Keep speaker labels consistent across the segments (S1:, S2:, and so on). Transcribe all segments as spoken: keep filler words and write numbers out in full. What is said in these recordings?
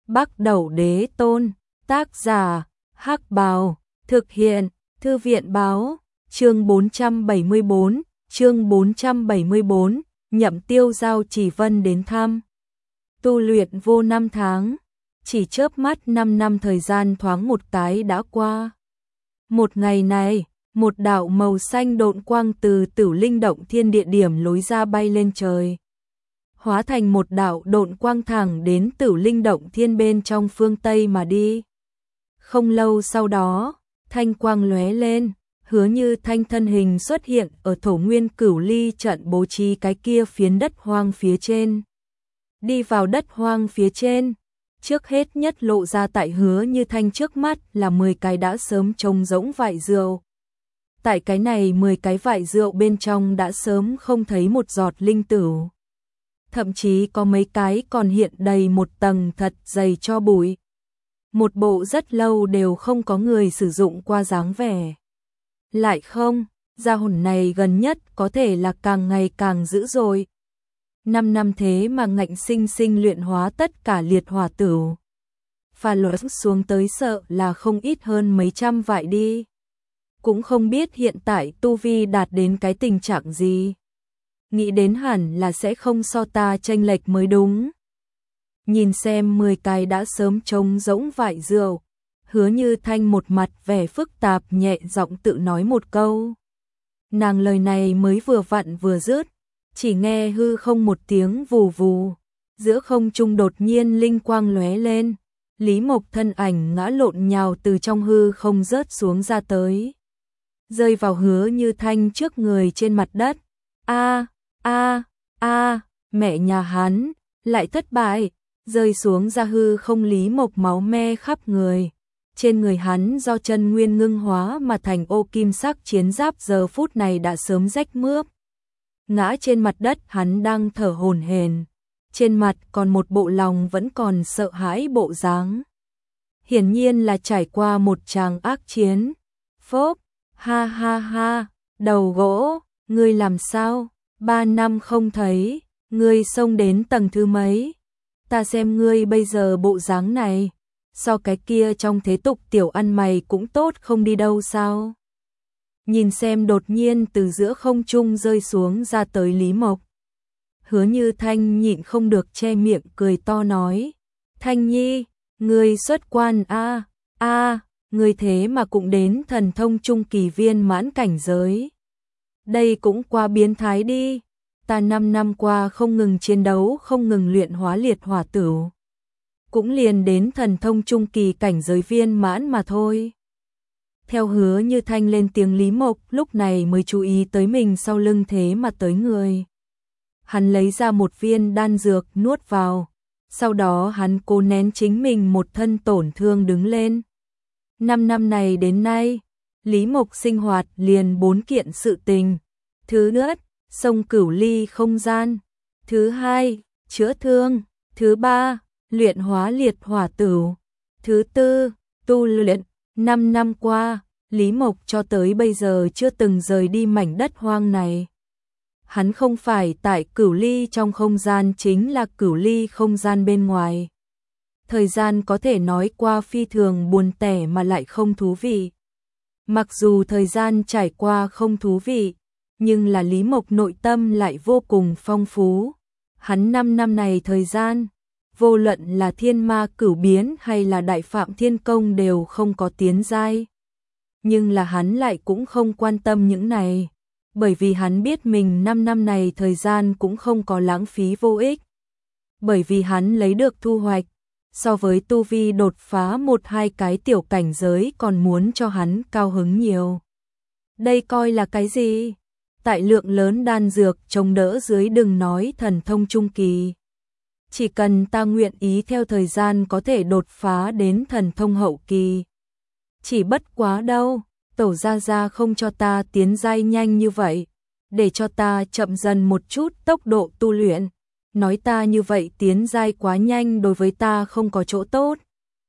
S1: Bắc Đẩu Đế Tôn, tác giả, Hắc Bào, thực hiện, Thư viện Báo, chương bốn trăm bảy mươi bốn, chương bốn trăm bảy mươi bốn, Nhậm Tiêu giao Chỉ Vân đến thăm. Tu luyện vô năm tháng, chỉ chớp mắt năm năm thời gian thoáng một cái đã qua. Một ngày này, một đạo màu xanh độn quang từ Tử Linh Động Thiên địa điểm lối ra bay lên trời, hóa thành một đạo độn quang thẳng đến Tử Linh Động Thiên bên trong phương Tây mà đi. Không lâu sau đó, thanh quang lóe lên, Hứa Như Thanh thân hình xuất hiện ở Thổ Nguyên Cửu Ly trận bố trí cái kia phiến đất hoang phía trên. Đi vào đất hoang phía trên, trước hết nhất lộ ra tại Hứa Như Thanh trước mắt là mười cái đã sớm trống rỗng vại rượu. Tại cái này mười cái vại rượu bên trong đã sớm không thấy một giọt linh tửu. Thậm chí có mấy cái còn hiện đầy một tầng thật dày tro bụi. Một bộ rất lâu đều không có người sử dụng qua dáng vẻ. Lại không, gia hồn này gần nhất có thể là càng ngày càng dữ dội. Năm năm thế mà ngạnh sinh sinh luyện hóa tất cả liệt hỏa tửu. Pha luật xuống tới sợ là không ít hơn mấy trăm vại đi. Cũng không biết hiện tại tu vi đạt đến cái tình trạng gì. Nghĩ đến hẳn là sẽ không so ta chênh lệch mới đúng. Nhìn xem mười cái đã sớm trống rỗng vại rượu, Hứa Như Thanh một mặt vẻ phức tạp nhẹ giọng tự nói một câu. Nàng lời này mới vừa vặn vừa dứt, chỉ nghe hư không một tiếng vù vù, giữa không trung đột nhiên linh quang lóe lên, Lý Mộc thân ảnh ngã lộn nhào từ trong hư không rớt xuống ra tới, rơi vào Hứa Như Thanh trước người trên mặt đất. A a a, mẹ nhà hắn lại thất bại, rơi xuống ra hư không. Lý Mộc máu me khắp người, trên người hắn do chân nguyên ngưng hóa mà thành ô kim sắc chiến giáp giờ phút này đã sớm rách mướp. Ngã trên mặt đất, hắn đang thở hổn hển, trên mặt còn một bộ lòng vẫn còn sợ hãi bộ dáng. Hiển nhiên là trải qua một tràng ác chiến. Phốp, ha ha ha, đầu gỗ, ngươi làm sao? Ba năm không thấy, ngươi xông đến tầng thứ mấy? Ta xem ngươi bây giờ bộ dáng này, so cái kia trong thế tục tiểu ăn mày cũng tốt không đi đâu sao? Nhìn xem đột nhiên từ giữa không trung rơi xuống ra tới Lý Mộc, Hứa Như Thanh nhịn không được che miệng cười to nói: Thanh Nhi, ngươi xuất quan a a, ngươi thế mà cũng đến thần thông trung kỳ viên mãn cảnh giới. Đây cũng quá biến thái đi, ta năm năm qua không ngừng chiến đấu, không ngừng luyện hóa liệt hỏa tửu, cũng liền đến thần thông trung kỳ cảnh giới viên mãn mà thôi. Theo Hứa Như Thanh lên tiếng, Lý Mộc lúc này mới chú ý tới mình sau lưng thế mà tới người. Hắn lấy ra một viên đan dược nuốt vào, sau đó hắn cố nén chính mình một thân tổn thương đứng lên. Năm năm này đến nay, Lý Mộc sinh hoạt liền bốn kiện sự tình. Thứ nhất, sông Cửu Ly không gian. Thứ hai, chữa thương. Thứ ba, luyện hóa liệt hỏa tửu. Thứ tư, tu luyện. Năm năm qua, Lý Mộc cho tới bây giờ chưa từng rời đi mảnh đất hoang này. Hắn không phải tại Cửu Ly trong không gian, chính là Cửu Ly không gian bên ngoài. Thời gian có thể nói qua phi thường buồn tẻ mà lại không thú vị. Mặc dù thời gian trải qua không thú vị, nhưng là Lý Mộc nội tâm lại vô cùng phong phú. Hắn năm năm này thời gian, vô luận là thiên ma cửu biến hay là đại phạm thiên công đều không có tiến giai. Nhưng là hắn lại cũng không quan tâm những này, bởi vì hắn biết mình năm năm này thời gian cũng không có lãng phí vô ích. Bởi vì hắn lấy được thu hoạch, so với tu vi đột phá một hai cái tiểu cảnh giới còn muốn cho hắn cao hứng nhiều. Đây coi là cái gì? Tại lượng lớn đan dược chống đỡ dưới, đừng nói thần thông trung kỳ. Chỉ cần ta nguyện ý theo thời gian có thể đột phá đến thần thông hậu kỳ. Chỉ bất quá đâu, tổ gia gia không cho ta tiến giai nhanh như vậy, để cho ta chậm dần một chút tốc độ tu luyện. Nói ta như vậy tiến giai quá nhanh đối với ta không có chỗ tốt.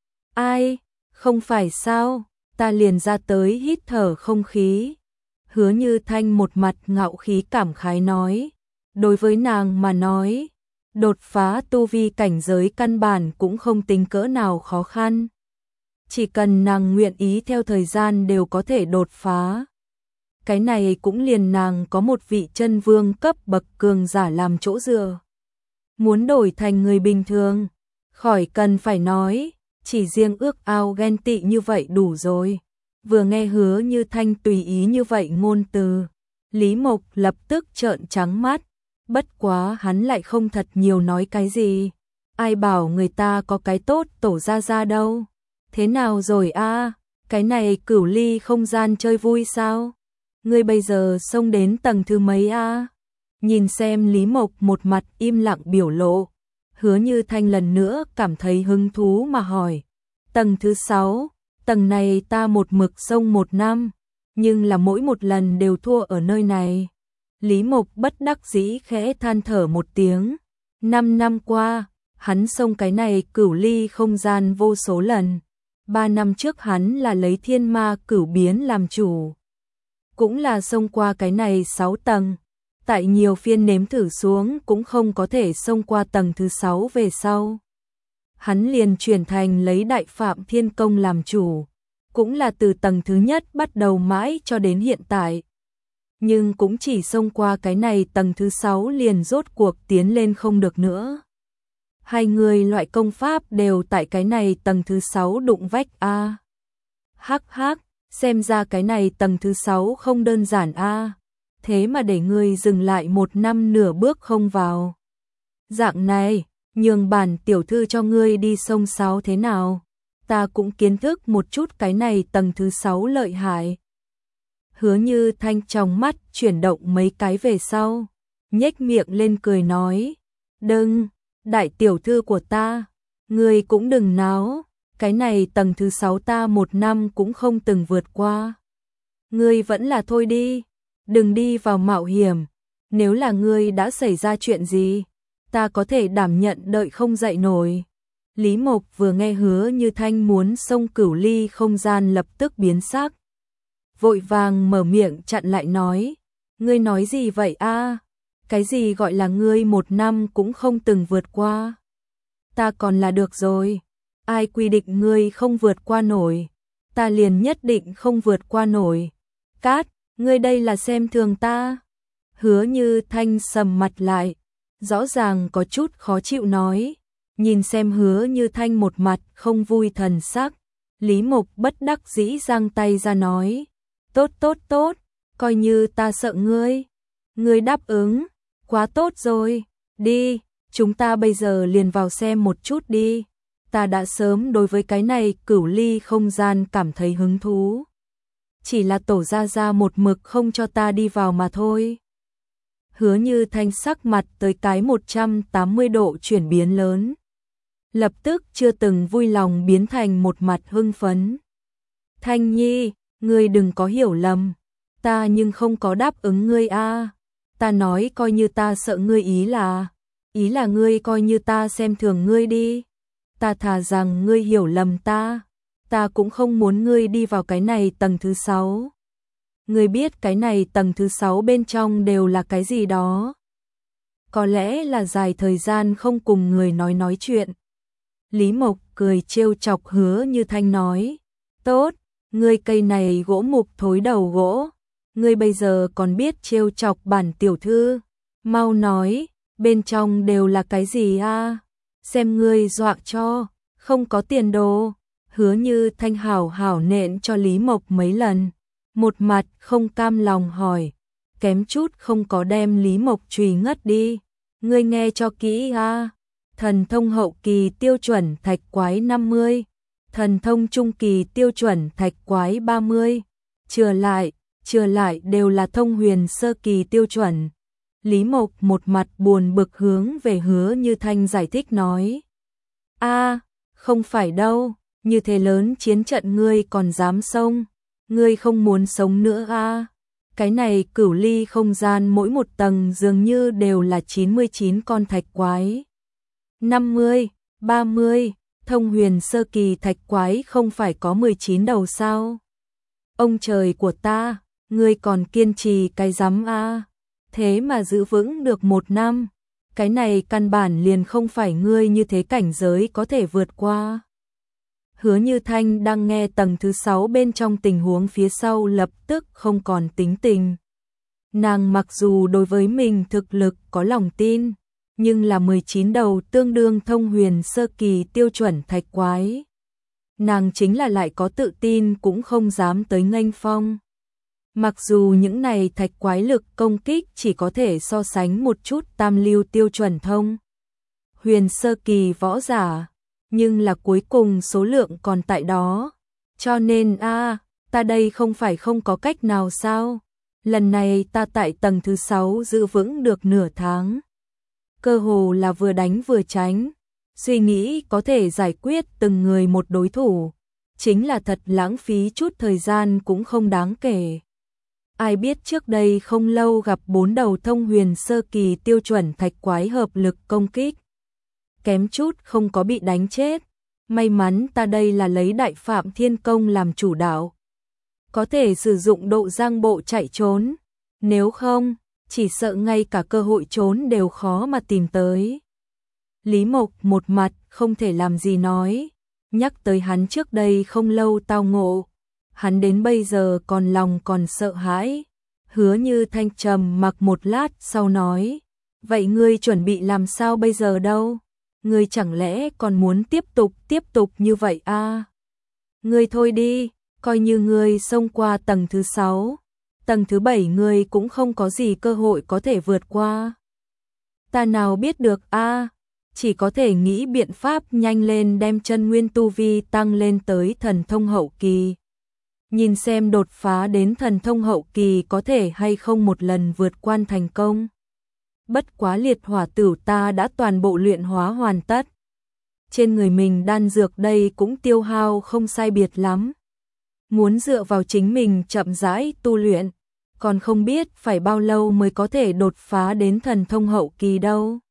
S1: Ai, không phải sao, ta liền ra tới hít thở không khí. Hứa Như Thanh một mặt ngạo khí cảm khái nói, đối với nàng mà nói, Đột phá tu vi cảnh giới căn bản cũng không tính cỡ nào khó khăn. Chỉ cần nàng nguyện ý theo thời gian đều có thể đột phá. Cái này cũng liền nàng có một vị chân vương cấp bậc cường giả làm chỗ dựa. Muốn đổi thành người bình thường, khỏi cần phải nói, chỉ riêng ước ao ghen tị như vậy đủ rồi. Vừa nghe Hứa Như Thanh tùy ý như vậy ngôn từ, Lý Mộc lập tức trợn trắng mắt, bất quá hắn lại không thật nhiều nói cái gì. Ai bảo người ta có cái tốt tổ ra ra đâu. Thế nào rồi a? Cái này cửu ly không gian chơi vui sao? Ngươi bây giờ xông đến tầng thứ mấy a? Nhìn xem Lý Mộc một mặt im lặng biểu lộ, Hứa Như Thanh lần nữa cảm thấy hứng thú mà hỏi. Tầng thứ sáu, tầng này ta một mực xông một năm, nhưng là mỗi một lần đều thua ở nơi này. Lý Mộc bất đắc dĩ khẽ than thở một tiếng. Năm năm qua, hắn xông cái này cửu ly không gian vô số lần. Ba năm trước hắn là lấy thiên ma cửu biến làm chủ. Cũng là xông qua cái này sáu tầng. Tại nhiều phiên nếm thử xuống cũng không có thể xông qua tầng thứ sáu về sau. Hắn liền chuyển thành lấy đại phạm thiên công làm chủ. Cũng là từ tầng thứ nhất bắt đầu mãi cho đến hiện tại. Nhưng cũng chỉ xông qua cái này tầng thứ sáu liền rốt cuộc tiến lên không được nữa. Hai người loại công pháp đều tại cái này tầng thứ sáu đụng vách a. Hắc hắc, xem ra cái này tầng thứ sáu không đơn giản a. Thế mà để ngươi dừng lại một năm nửa bước không vào. Dạng này, nhường bản tiểu thư cho ngươi đi sông sáu thế nào? Ta cũng kiến thức một chút cái này tầng thứ sáu lợi hại. Hứa Như Thanh trong mắt chuyển động mấy cái về sau, nhếch miệng lên cười nói, đừng, đại tiểu thư của ta, ngươi cũng đừng náo, cái này tầng thứ sáu ta một năm cũng không từng vượt qua. Ngươi vẫn là thôi đi, đừng đi vào mạo hiểm, nếu là ngươi đã xảy ra chuyện gì, ta có thể đảm nhận đợi không dậy nổi. Lý Mộc vừa nghe Hứa Như Thanh muốn xông cửu ly không gian lập tức biến sắc. Vội vàng mở miệng chặn lại nói, ngươi nói gì vậy a? Cái gì gọi là ngươi một năm cũng không từng vượt qua? Ta còn là được rồi, ai quy định ngươi không vượt qua nổi, ta liền nhất định không vượt qua nổi. Cát, ngươi đây là xem thường ta. Hứa Như Thanh sầm mặt lại, rõ ràng có chút khó chịu nói, nhìn xem Hứa Như Thanh một mặt không vui thần sắc, Lý Mộc bất đắc dĩ giang tay ra nói, tốt tốt tốt, coi như ta sợ ngươi. Ngươi đáp ứng, quá tốt rồi, đi, chúng ta bây giờ liền vào xem một chút đi. Ta đã sớm đối với cái này cửu ly không gian cảm thấy hứng thú. Chỉ là tổ gia gia một mực không cho ta đi vào mà thôi. Hứa Như Thanh sắc mặt tới cái một trăm tám mươi độ chuyển biến lớn. Lập tức chưa từng vui lòng biến thành một mặt hưng phấn. Thanh Nhi, ngươi đừng có hiểu lầm, ta nhưng không có đáp ứng ngươi a. Ta nói coi như ta sợ ngươi ý là, ý là ngươi coi như ta xem thường ngươi đi. Ta thà rằng ngươi hiểu lầm ta, ta cũng không muốn ngươi đi vào cái này tầng thứ sáu. Ngươi biết cái này tầng thứ sáu bên trong đều là cái gì đó? Có lẽ là dài thời gian không cùng người nói nói chuyện. Lý Mộc cười trêu chọc Hứa Như Thanh nói, tốt, ngươi cây này gỗ mục thối đầu gỗ, ngươi bây giờ còn biết trêu chọc bản tiểu thư, mau nói, bên trong đều là cái gì a? Xem ngươi dọa cho, không có tiền đồ. Hứa Như Thanh hảo hảo nện cho Lý Mộc mấy lần, một mặt không cam lòng hỏi, kém chút không có đem Lý Mộc chùy ngất đi. Ngươi nghe cho kỹ a, thần thông hậu kỳ tiêu chuẩn thạch quái năm mươi, thần thông trung kỳ tiêu chuẩn thạch quái ba mươi, chừa lại, chừa lại đều là thông huyền sơ kỳ tiêu chuẩn. Lý Mộc một mặt buồn bực hướng về Hứa Như Thanh giải thích nói, a, không phải đâu, như thế lớn chiến trận ngươi còn dám xông, ngươi không muốn sống nữa a. Cái này cửu ly không gian mỗi một tầng dường như đều là chín mươi chín con thạch quái. năm mươi, ba mươi, thông huyền sơ kỳ thạch quái không phải có mười chín đầu sao? Ông trời của ta, ngươi còn kiên trì cái rắm a, thế mà giữ vững được một năm. cái này căn bản liền không phải ngươi như thế cảnh giới có thể vượt qua. Hứa Như Thanh đang nghe tầng thứ sáu bên trong tình huống phía sau lập tức không còn tính tình. Nàng mặc dù đối với mình thực lực có lòng tin, nhưng là mười chín đầu tương đương thông huyền sơ kỳ tiêu chuẩn thạch quái. Nàng chính là lại có tự tin cũng không dám tới nghênh phong. Mặc dù những này thạch quái lực công kích chỉ có thể so sánh một chút tam lưu tiêu chuẩn thông huyền sơ kỳ võ giả, nhưng là cuối cùng số lượng còn tại đó. Cho nên a, ta đây không phải không có cách nào sao? Lần này ta tại tầng thứ sáu giữ vững được nửa tháng. Cơ hồ là vừa đánh vừa tránh, suy nghĩ có thể giải quyết từng người một đối thủ, chính là thật lãng phí chút thời gian cũng không đáng kể. Ai biết trước đây không lâu gặp bốn đầu thông huyền sơ kỳ tiêu chuẩn thạch quái hợp lực công kích. Kém chút không có bị đánh chết. May mắn ta đây là lấy đại phạm thiên công làm chủ đạo. Có thể sử dụng độ giang bộ chạy trốn. Nếu không, chỉ sợ ngay cả cơ hội trốn đều khó mà tìm tới. Lý Mộc một mặt không thể làm gì nói. Nhắc tới hắn trước đây không lâu tao ngộ. Hắn đến bây giờ còn lòng còn sợ hãi. Hứa Như Thanh trầm mặc một lát sau nói. Vậy ngươi chuẩn bị làm sao bây giờ đâu? Ngươi chẳng lẽ còn muốn tiếp tục tiếp tục như vậy à? Ngươi thôi đi, coi như ngươi xông qua tầng thứ sáu. Tầng thứ bảy ngươi cũng không có gì cơ hội có thể vượt qua. Ta nào biết được a, à? Chỉ có thể nghĩ biện pháp nhanh lên đem chân nguyên tu vi tăng lên tới thần thông hậu kỳ. Nhìn xem đột phá đến thần thông hậu kỳ có thể hay không một lần vượt qua thành công. Bất quá liệt hỏa tửu ta đã toàn bộ luyện hóa hoàn tất. Trên người mình đan dược đây cũng tiêu hao không sai biệt lắm. Muốn dựa vào chính mình chậm rãi tu luyện, còn không biết phải bao lâu mới có thể đột phá đến thần thông hậu kỳ đâu.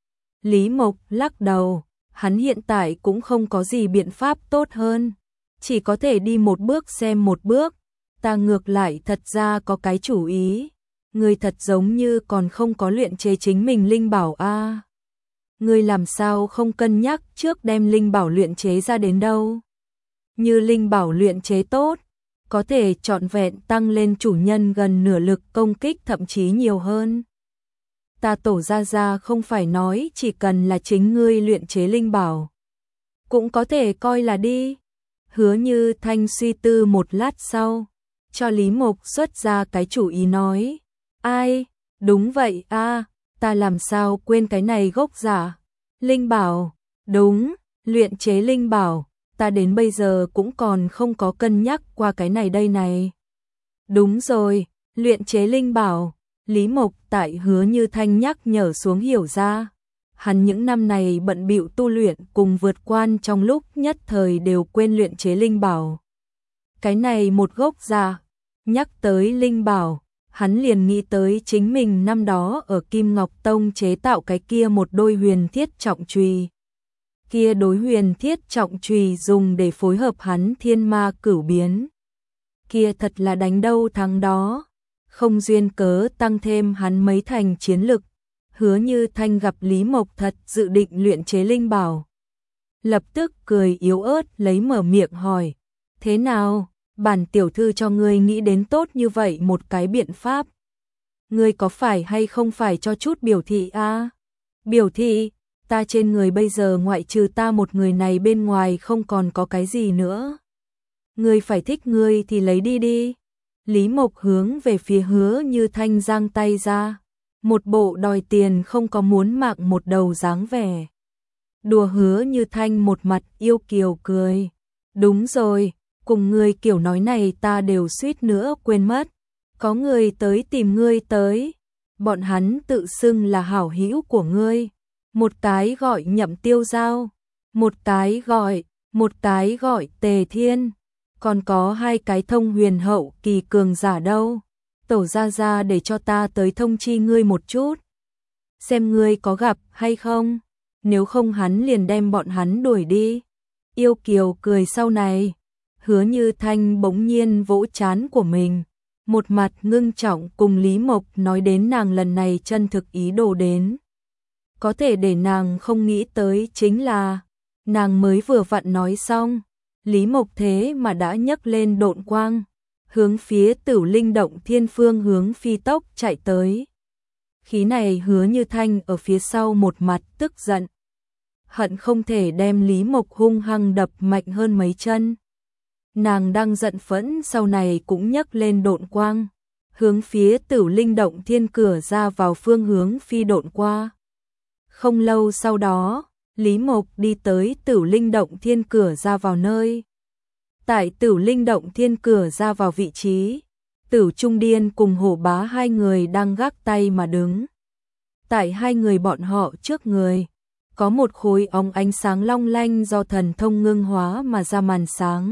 S1: Lý Mộc lắc đầu, hắn hiện tại cũng không có gì biện pháp tốt hơn. Chỉ có thể đi một bước xem một bước. Ta ngược lại thật ra có cái chủ ý. Ngươi thật giống như còn không có luyện chế chính mình linh bảo a. À. Ngươi làm sao không cân nhắc trước đem linh bảo luyện chế ra đến đâu? Như linh bảo luyện chế tốt, có thể trọn vẹn tăng lên chủ nhân gần nửa lực công kích thậm chí nhiều hơn. Ta tổ ra ra không phải nói chỉ cần là chính ngươi luyện chế linh bảo, cũng có thể coi là đi. Hứa Như Thanh suy tư một lát sau, cho Lý Mộc xuất ra cái chủ ý nói. Ai, đúng vậy a, à, ta làm sao quên cái này gốc giả. Linh bảo, đúng, luyện chế linh bảo, ta đến bây giờ cũng còn không có cân nhắc qua cái này đây này. Đúng rồi, luyện chế linh bảo, Lý Mộc tại Hứa Như Thanh nhắc nhở xuống hiểu ra. Hắn những năm này bận bịu tu luyện cùng vượt quan trong lúc nhất thời đều quên luyện chế linh bảo. Cái này một gốc giả, nhắc tới linh bảo, hắn liền nghĩ tới chính mình năm đó ở Kim Ngọc Tông chế tạo cái kia một đôi huyền thiết trọng chùy. Kia đối huyền thiết trọng chùy dùng để phối hợp hắn thiên ma cửu biến. Kia thật là đánh đâu thắng đó, không duyên cớ tăng thêm hắn mấy thành chiến lực. Hứa Như Thanh gặp Lý Mộc thật dự định luyện chế linh bảo. Lập tức cười yếu ớt lấy mở miệng hỏi. Thế nào, bản tiểu thư cho ngươi nghĩ đến tốt như vậy một cái biện pháp. Ngươi có phải hay không phải cho chút biểu thị a? À? Biểu thị, ta trên người bây giờ ngoại trừ ta một người này bên ngoài không còn có cái gì nữa. Ngươi phải thích ngươi thì lấy đi đi. Lý Mộc hướng về phía Hứa Như Thanh giang tay ra. Một bộ đòi tiền không có muốn mạng một đầu dáng vẻ. Đùa Hứa Như Thanh một mặt yêu kiều cười. Đúng rồi, cùng ngươi kiểu nói này ta đều suýt nữa quên mất. Có người tới tìm ngươi tới. Bọn hắn tự xưng là hảo hữu của ngươi. Một cái gọi Nhậm Tiêu Giao, một cái gọi, một cái gọi Tề Thiên. Còn có hai cái thông huyền hậu kỳ cường giả đâu. Tổ ra ra để cho ta tới thông chi ngươi một chút. Xem ngươi có gặp hay không. Nếu không hắn liền đem bọn hắn đuổi đi. Yêu kiều cười sau này. Hứa Như Thanh bỗng nhiên vỗ trán của mình. Một mặt ngưng trọng cùng Lý Mộc nói đến nàng lần này chân thực ý đồ đến. Có thể để nàng không nghĩ tới chính là, nàng mới vừa vặn nói xong, Lý Mộc thế mà đã nhấc lên độn quang, hướng phía Tử Linh Động Thiên phương hướng phi tốc chạy tới. Khí này Hứa Như Thanh ở phía sau một mặt tức giận, hận không thể đem Lý Mộc hung hăng đập mạnh hơn mấy chân. Nàng đang giận phẫn, sau này cũng nhấc lên độn quang, hướng phía Tử Linh Động Thiên cửa ra vào phương hướng phi độn qua. Không lâu sau đó, Lý Mộc đi tới Tử Linh Động Thiên cửa ra vào nơi. Tại Tử Linh Động Thiên cửa ra vào vị trí, Tử Trung Điên cùng Hổ Bá hai người đang gác tay mà đứng. Tại hai người bọn họ trước người, có một khối óng ánh sáng long lanh do thần thông ngưng hóa mà ra màn sáng.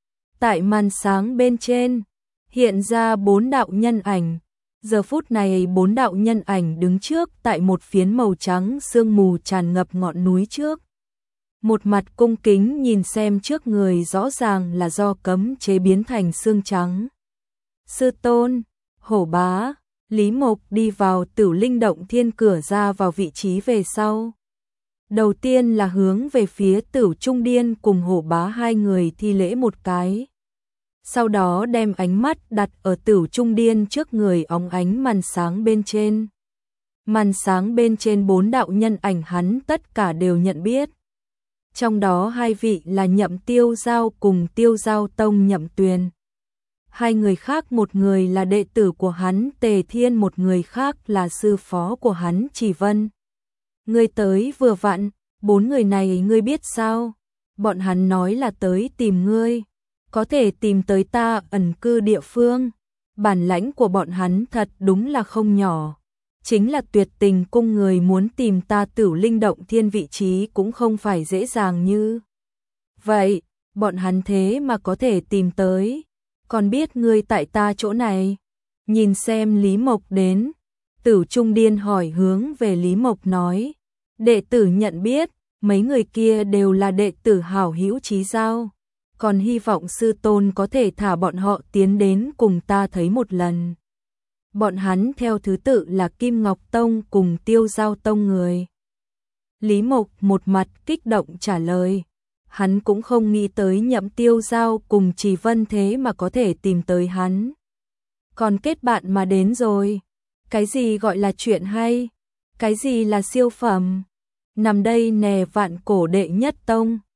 S1: Tại màn sáng bên trên, hiện ra bốn đạo nhân ảnh. Giờ phút này bốn đạo nhân ảnh đứng trước tại một phiến màu trắng sương mù tràn ngập ngọn núi trước. Một mặt cung kính nhìn xem trước người, rõ ràng là do cấm chế biến thành xương trắng. Sư tôn, Hổ Bá, Lý Mộc đi vào Tử Linh Động Thiên cửa ra vào vị trí về sau. Đầu tiên là hướng về phía Tử Trung Điên cùng Hổ Bá hai người thi lễ một cái. Sau đó đem ánh mắt đặt ở Tử Trung Điên trước người óng ánh màn sáng bên trên. Màn sáng bên trên bốn đạo nhân ảnh hắn tất cả đều nhận biết. Trong đó hai vị là Nhậm Tiêu Giao cùng Tiêu Giao Tông Nhậm Tuyền. Hai người khác, một người là đệ tử của hắn Tề Thiên, một người khác là sư phó của hắn Chỉ Vân. Ngươi tới vừa vặn, bốn người này ngươi biết sao? Bọn hắn nói là tới tìm ngươi. Có thể tìm tới ta ẩn cư địa phương. Bản lãnh của bọn hắn thật đúng là không nhỏ. Chính là Tuyệt Tình cung người muốn tìm ta Tử Linh Động Thiên vị trí cũng không phải dễ dàng như vậy. Bọn hắn thế mà có thể tìm tới. Còn biết ngươi tại ta chỗ này. Nhìn xem Lý Mộc đến, Tử Trung Điên hỏi hướng về Lý Mộc nói. Đệ tử nhận biết, mấy người kia đều là đệ tử hảo hữu chí giao. Còn hy vọng sư tôn có thể thả bọn họ tiến đến cùng ta thấy một lần. Bọn hắn theo thứ tự là Kim Ngọc Tông cùng Tiêu Giao Tông người. Lý Mộc một mặt kích động trả lời. Hắn cũng không nghĩ tới Nhậm Tiêu Giao cùng Trì Vân thế mà có thể tìm tới hắn. Còn kết bạn mà đến rồi. Cái gì gọi là chuyện hay? Cái gì là siêu phẩm? Nằm đây nè, vạn cổ đệ nhất tông.